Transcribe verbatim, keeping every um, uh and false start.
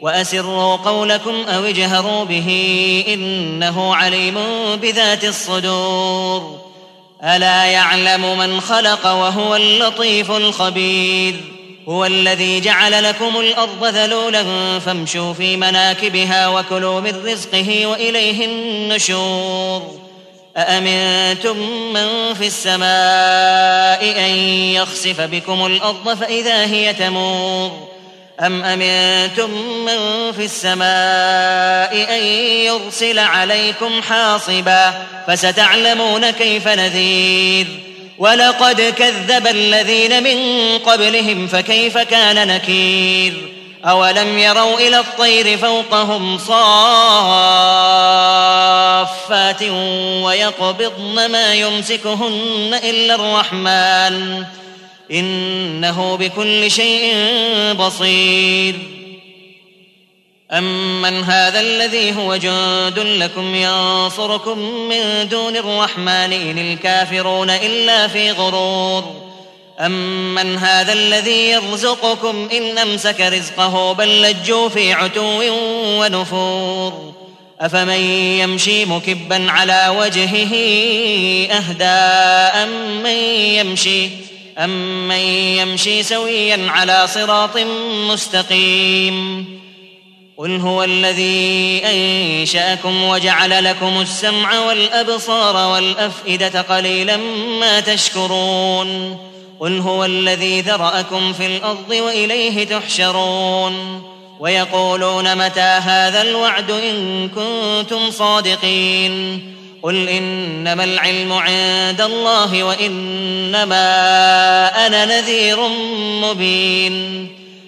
وأسروا قولكم أو اجهروا به إنه عليم بذات الصدور ألا يعلم من خلق وهو اللطيف الخبير هو الذي جعل لكم الأرض ذلولا فامشوا في مناكبها وكلوا من رزقه وإليه النشور أأمنتم من في السماء أن يخسف بكم الأرض فإذا هي تمور أم أمنتم من في السماء أن يرسل عليكم حاصبا فستعلمون كيف نذير ولقد كذب الذين من قبلهم فكيف كان نكير أولم يروا إلى الطير فوقهم صافات ويقبضن ما يمسكهن إلا الرحمن إنه بكل شيء بصير أمن هذا الذي هو جند لكم ينصركم من دون الرحمن إن الكافرون إلا في غرور أمن هذا الذي يرزقكم إن أمسك رزقه بل لجوا في عتو ونفور أفمن يمشي مكبا على وجهه أهدى أمن يمشي أمن يمشي سويا على صراط مستقيم قل هو الذي أنشأكم وجعل لكم السمع والأبصار والأفئدة قليلا ما تشكرون قل هو الذي ذرأكم في الأرض وإليه تحشرون ويقولون متى هذا الوعد إن كنتم صادقين قل إنما العلم عند الله وإنما أنا نذير مبين